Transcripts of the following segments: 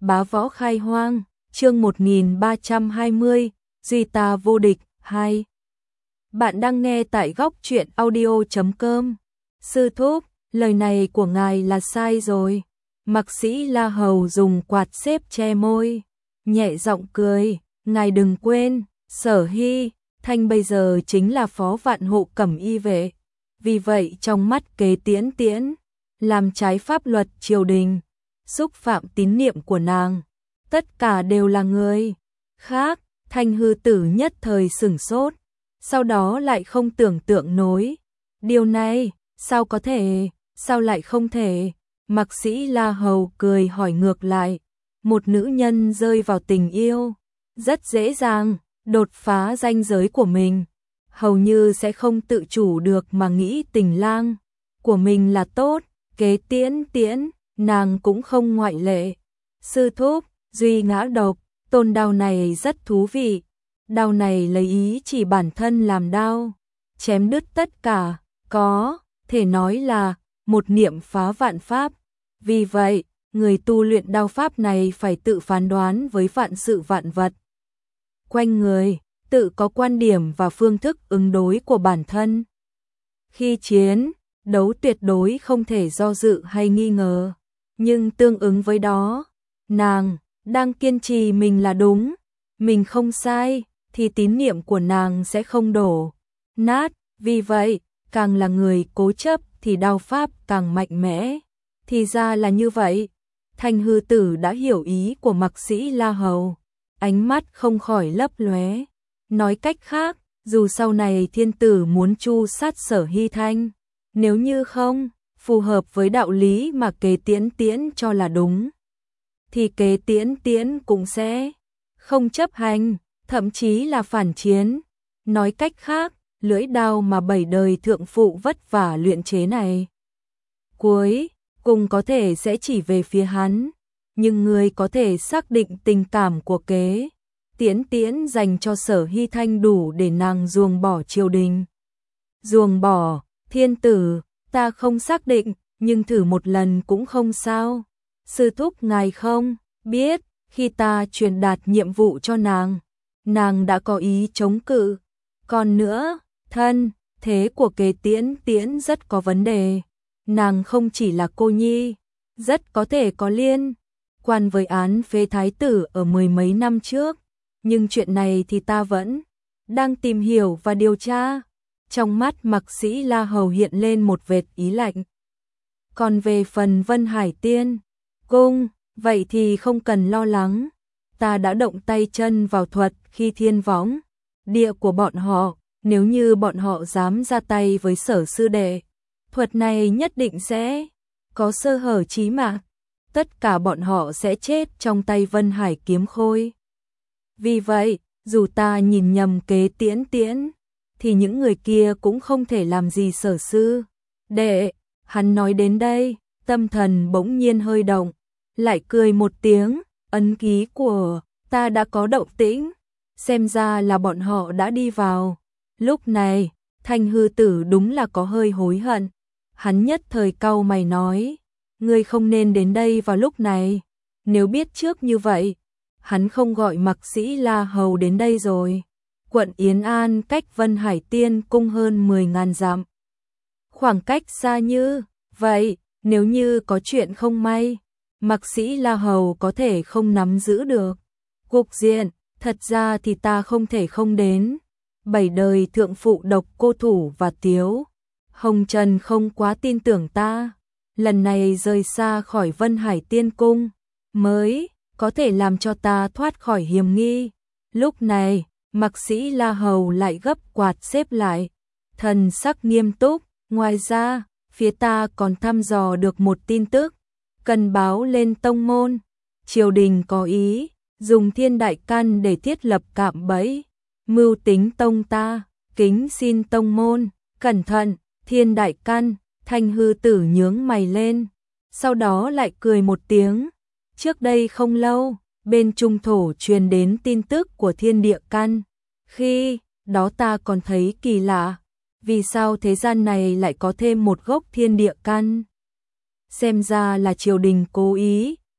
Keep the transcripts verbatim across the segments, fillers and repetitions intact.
Bá võ khai hoang, chương một nghìn ba trăm hai mươi, duy ta vô địch, hai. Bạn đang nghe tại góc truyện audio chấm com. Sư thúc, lời này của ngài là sai rồi. Mạc Sĩ La Hầu dùng quạt xếp che môi, nhẹ giọng cười, ngài đừng quên, Sở Hy Thanh bây giờ chính là phó vạn hộ cẩm y vệ. Vì vậy trong mắt Kế Tiễn Tiễn, làm trái pháp luật triều đình, xúc phạm tín niệm của nàng, tất cả đều là người khác. Thanh hư tử nhất thời sửng sốt, sau đó lại không tưởng tượng nổi. Điều này, sao có thể, sao lại không thể? Mạc Sĩ La Hầu cười hỏi ngược lại, một nữ nhân rơi vào tình yêu, rất dễ dàng, đột phá ranh giới của mình, hầu như sẽ không tự chủ được mà nghĩ tình lang của mình là tốt. Kế Tiễn Tiễn, nàng cũng không ngoại lệ. Sư thúc, duy ngã độc, tôn đao này rất thú vị. Đao này lấy ý chỉ bản thân làm đao, chém đứt tất cả, có thể nói là một niệm phá vạn pháp. Vì vậy, người tu luyện đao pháp này phải tự phán đoán với vạn sự vạn vật quanh người, tự có quan điểm và phương thức ứng đối của bản thân. Khi chiến đấu tuyệt đối không thể do dự hay nghi ngờ, nhưng tương ứng với đó, nàng đang kiên trì mình là đúng, mình không sai, thì tín niệm của nàng sẽ không đổ nát. Vì vậy, càng là người cố chấp thì đao pháp càng mạnh mẽ. Thì ra là như vậy. Thanh hư tử đã hiểu ý của Mạc Sĩ La Hầu, ánh mắt không khỏi lấp lóe. Nói cách khác, dù sau này thiên tử muốn tru sát Sở Hy Thanh, nếu như không phù hợp với đạo lý mà Kế Tiễn Tiễn cho là đúng, thì Kế Tiễn Tiễn cũng sẽ không chấp hành, thậm chí là phản chiến. Nói cách khác, lưỡi đao mà bảy đời thượng phụ vất vả luyện chế này, cuối cùng có thể sẽ chỉ về phía hắn. Nhưng người có thể xác định tình cảm của Kế Tiễn Tiễn dành cho Sở Hy Thanh đủ để nàng ruồng bỏ triều đình. Ruồng bỏ, thiên tử, ta không xác định, nhưng thử một lần cũng không sao. Sư thúc ngài không biết, khi ta truyền đạt nhiệm vụ cho nàng, nàng đã có ý chống cự. Còn nữa, thân thế của Kế Tiễn Tiễn rất có vấn đề. Nàng không chỉ là cô nhi, rất có thể có liên quan với án phế thái tử ở mười mấy năm trước. Nhưng chuyện này thì ta vẫn đang tìm hiểu và điều tra. Trong mắt Mạc Sĩ La Hầu hiện lên một vệt ý lạnh. Còn về phần Vân Hải Tiên Cung, vậy thì không cần lo lắng. Ta đã động tay chân vào thuật khi thiên võng địa của bọn họ. Nếu như bọn họ dám ra tay với Sở sư đệ, thuật này nhất định sẽ có sơ hở chí mạng. Tất cả bọn họ sẽ chết trong tay Vân Hải kiếm khôi. Vì vậy, dù ta nhìn nhầm Kế Tiễn Tiễn, thì những người kia cũng không thể làm gì Sở sư đệ. Hắn nói đến đây, tâm thần bỗng nhiên hơi động, lại cười một tiếng. Ấn ký của ta đã có động tĩnh, xem ra là bọn họ đã đi vào. Lúc này, Thanh hư tử đúng là có hơi hối hận. Hắn nhất thời cau mày nói, ngươi không nên đến đây vào lúc này. Nếu biết trước như vậy, hắn không gọi Mạc Sĩ La Hầu đến đây rồi. Quận Yến An cách Vân Hải Tiên Cung hơn mười ngàn dặm. Khoảng cách xa như vậy, nếu như có chuyện không may, Mạc Sĩ La Hầu có thể không nắm giữ được cục diện. Thật ra thì ta không thể không đến. Bảy đời thượng phụ Độc Cô Thủ và Tiếu Hồng Trần không quá tin tưởng ta. Lần này rời xa khỏi Vân Hải Tiên Cung, mới có thể làm cho ta thoát khỏi hiểm nghi. Lúc này, Mạc Sĩ La Hầu lại gấp quạt xếp lại, thần sắc nghiêm túc. Ngoài ra, phía ta còn thăm dò được một tin tức, cần báo lên tông môn. Triều đình có ý dùng thiên đại căn để thiết lập cạm bẫy, mưu tính tông ta. Kính xin tông môn cẩn thận. Thiên đại căn. Thanh hư tử nhướng mày lên, sau đó lại cười một tiếng. Trước đây không lâu, bên Trung Thổ truyền đến tin tức của thiên địa căn. Khi đó ta còn thấy kỳ lạ, vì sao thế gian này lại có thêm một gốc thiên địa căn? Xem ra là triều đình cố ý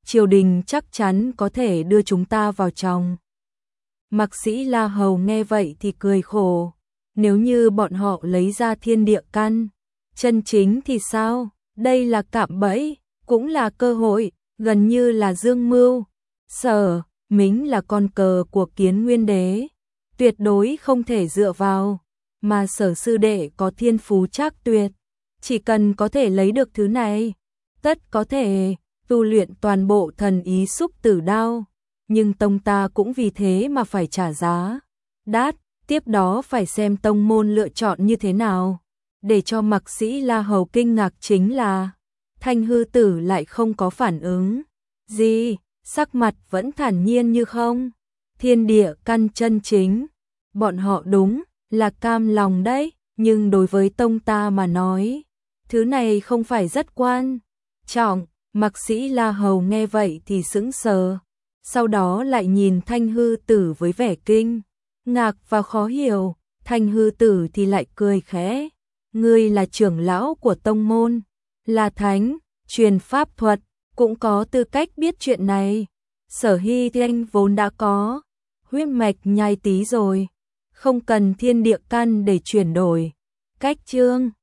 triều đình chắc chắn có thể đưa chúng ta vào trong. Mạc Sĩ La Hầu nghe vậy thì cười khổ, nếu như bọn họ lấy ra thiên địa căn chân chính thì sao? Đây là cạm bẫy, cũng là cơ hội, gần như là dương mưu. Sở Mính là con cờ của Kiến Nguyên Đế, tuyệt đối không thể dựa vào, mà Sở sư đệ có thiên phú trác tuyệt, chỉ cần có thể lấy được thứ này, tất có thể tu luyện toàn bộ thần ý xúc tử đao, nhưng tông ta cũng vì thế mà phải trả giá đắt, tiếp đó phải xem tông môn lựa chọn như thế nào. Để cho Mạc Sĩ La Hầu kinh ngạc chính là Thanh Hư Tử lại không có phản ứng gì, sắc mặt vẫn thản nhiên như không. Thiên địa căn chân chính, bọn họ đúng là cam lòng đấy, nhưng đối với tông ta mà nói, thứ này không phải rất quan trọng. Mạc Sĩ La Hầu nghe vậy thì sững sờ, sau đó lại nhìn Thanh Hư Tử với vẻ kinh ngạc và khó hiểu. Thanh Hư Tử thì lại cười khẽ, ngươi là trưởng lão của tông môn, là thánh, truyền pháp thuật, cũng có tư cách biết chuyện này. Sở Hy Thanh vốn đã có huyết mạch nhai tí rồi, không cần thiên địa căn để chuyển đổi cách chương.